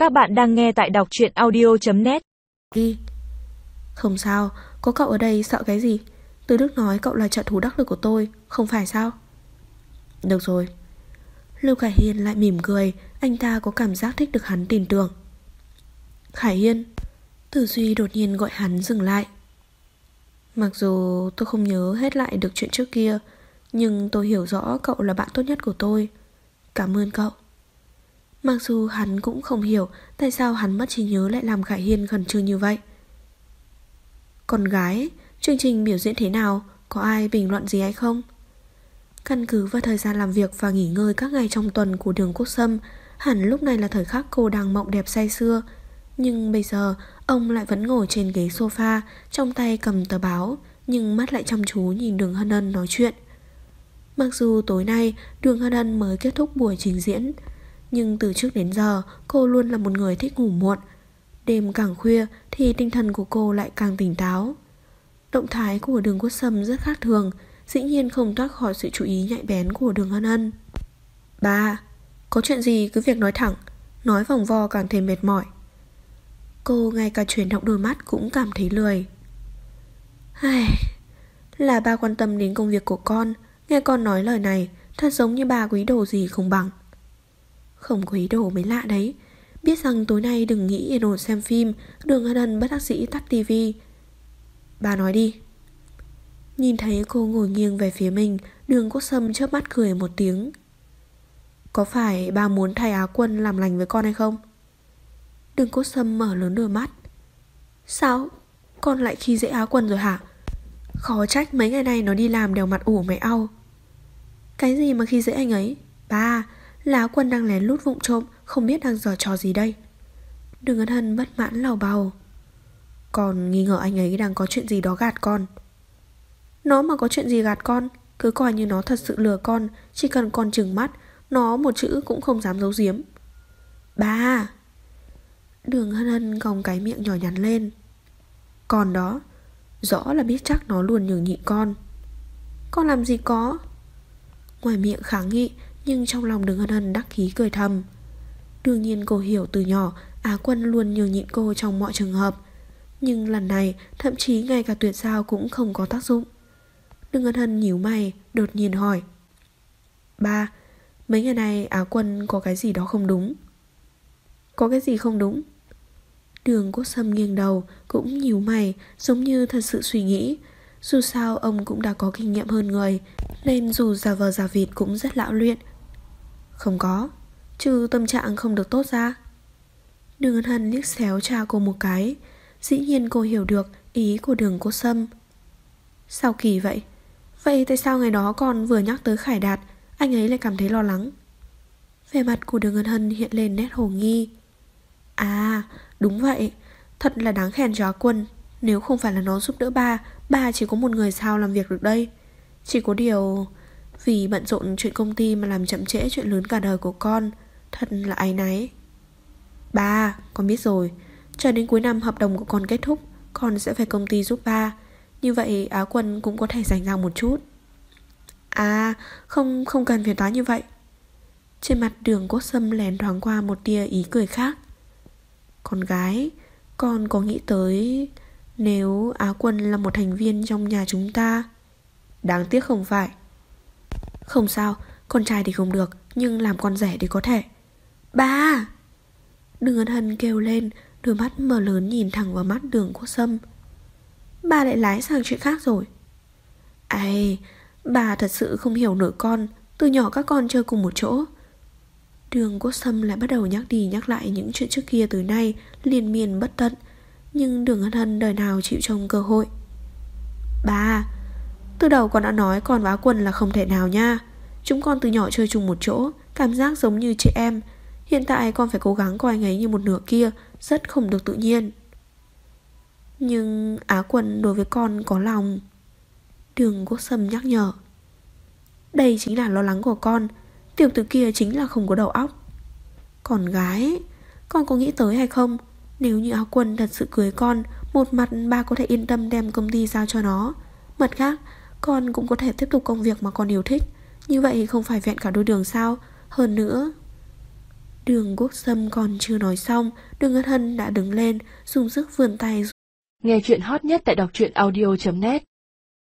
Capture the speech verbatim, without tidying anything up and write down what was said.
Các bạn đang nghe tại đọc truyện audio chấm net. Đi. Không sao, có cậu ở đây sợ cái gì? Từ Đức nói cậu là trợ thủ đắc lực của tôi, không phải sao? Được rồi. Lưu Khải Hiên lại mỉm cười. Anh ta có cảm giác thích được hắn tin tưởng. Khải Hiên. Tử Duy đột nhiên gọi hắn dừng lại. Mặc dù tôi không nhớ hết lại được chuyện trước kia, nhưng tôi hiểu rõ cậu là bạn tốt nhất của tôi. Cảm ơn cậu. Mặc dù hắn cũng không hiểu tại sao hắn mất trí nhớ lại làm Khải Hiên khẩn trương như vậy. Con gái, chương trình biểu diễn thế nào? Có ai bình luận gì hay không? Căn cứ vào thời gian làm việc và nghỉ ngơi các ngày trong tuần của Đường Quốc Sâm, hẳn lúc này là thời khắc cô đang mộng đẹp say sưa. Nhưng bây giờ ông lại vẫn ngồi trên ghế sofa, trong tay cầm tờ báo, nhưng mắt lại chăm chú nhìn Đường Hân Hân nói chuyện. Mặc dù tối nay Đường Hân Hân mới kết thúc buổi trình diễn, nhưng từ trước đến giờ cô luôn là một người thích ngủ muộn. Đêm càng khuya thì tinh thần của cô lại càng tỉnh táo. Động thái của Đường Quốc Sâm rất khác thường, dĩ nhiên không thoát khỏi sự chú ý nhạy bén của Đường Hân Hân. Ba, có chuyện gì cứ việc nói thẳng, nói vòng vo càng thêm mệt mỏi. Cô ngay cả chuyển động đôi mắt cũng cảm thấy lười. Ai, là ba quan tâm đến công việc của con. Nghe con nói lời này thật giống như ba có ý đồ gì không bằng. Không có ý đồ mới lạ đấy. Biết rằng tối nay đừng nghĩ yên ổn xem phim, Đường Hân Hân bất đắc dĩ tắt tivi. Ba nói đi. Nhìn thấy cô ngồi nghiêng về phía mình, Đường Quốc Sâm chớp mắt cười một tiếng. Có phải ba muốn thay Á Quân làm lành với con hay không? Đường Quốc Sâm mở lớn đôi mắt. Sao? Con lại khi dễ Á Quân rồi hả? Khó trách mấy ngày nay nó đi làm đều mặt ủ mày au. Cái gì mà khi dễ anh ấy? Ba, là Á Quân đang lén lút vụng trộm, không biết đang giở trò gì đây. Đường Hân Hân bất mãn lầu bầu. Con nghi ngờ anh ấy đang có chuyện gì đó gạt con. Nó mà có chuyện gì gạt con, cứ coi như nó thật sự lừa con. Chỉ cần con trừng mắt, nó một chữ cũng không dám giấu giếm. Ba. Đường Hân Hân cong cái miệng nhỏ nhắn lên. Con đó, rõ là biết chắc nó luôn nhường nhịn con. Con làm gì có. Ngoài miệng kháng nghị, nhưng trong lòng Đường Hân Hân đắc ý cười thầm. Đương nhiên cô hiểu từ nhỏ Á Quân luôn nhường nhịn cô trong mọi trường hợp, nhưng lần này thậm chí ngay cả tuyệt giao cũng không có tác dụng. Đường Hân Hân nhíu mày, đột nhiên hỏi. Ba, mấy ngày nay Á Quân có cái gì đó không đúng. Có cái gì không đúng? Đường Quốc Sâm nghiêng đầu, cũng nhíu mày, giống như thật sự suy nghĩ. Dù sao ông cũng đã có kinh nghiệm hơn người, nên dù giả vờ giả vịt cũng rất lão luyện. Không có, trừ tâm trạng không được tốt ra. Đường Hân Hân liếc xéo cha cô một cái. Dĩ nhiên cô hiểu được ý của Đường Quốc Sâm. Sao kỳ vậy? Vậy tại sao ngày đó con vừa nhắc tới Khải Đạt, anh ấy lại cảm thấy lo lắng? Vẻ mặt của Đường Hân Hân hiện lên nét hồ nghi. À, đúng vậy, thật là đáng khen cho Á Quân. Nếu không phải là nó giúp đỡ ba, ba chỉ có một người sao làm việc được đây. Chỉ có điều vì bận rộn chuyện công ty mà làm chậm trễ chuyện lớn cả đời của con. Thật là áy náy. Ba, con biết rồi. Chờ đến cuối năm hợp đồng của con kết thúc, con sẽ về công ty giúp ba. Như vậy Á Quân cũng có thể rảnh rang một chút. À, không không cần phiền toái như vậy. Trên mặt Đường Quốc Sâm lén thoáng qua một tia ý cười khác. Con gái, con có nghĩ tới nếu Á Quân là một thành viên trong nhà chúng ta? Đáng tiếc không phải. Không sao, con trai thì không được, nhưng làm con rể thì có thể. Ba! Đường Hân Hân kêu lên, đôi mắt mở lớn nhìn thẳng vào mắt Đường Quốc Sâm. Ba lại lái sang chuyện khác rồi. Ây, bà thật sự không hiểu nổi con. Từ nhỏ các con chơi cùng một chỗ. Đường Quốc Sâm lại bắt đầu nhắc đi nhắc lại những chuyện trước kia từ nay, liên miên bất tận. Nhưng Đường Hân Hân đời nào chịu trông cơ hội. Ba, từ đầu con đã nói con và Á Quân là không thể nào nha. Chúng con từ nhỏ chơi chung một chỗ, cảm giác giống như chị em. Hiện tại con phải cố gắng coi anh ấy như một nửa kia, rất không được tự nhiên. Nhưng Á Quân đối với con có lòng. Đường Quốc Sâm nhắc nhở. Đây chính là lo lắng của con. Tiểu tử kia chính là không có đầu óc. Con gái, con có nghĩ tới hay không? Nếu như Á Quân thật sự cưới con, một mặt ba có thể yên tâm đem công ty giao cho nó, mặt khác con cũng có thể tiếp tục công việc mà con yêu thích. Như vậy không phải vẹn cả đôi đường sao? Hơn nữa Đường Quốc Sâm còn chưa nói xong, Đường Ngân Hân đã đứng lên, dùng sức vươn tay. Nghe chuyện hot nhất tại đọc truyện audio chấm net.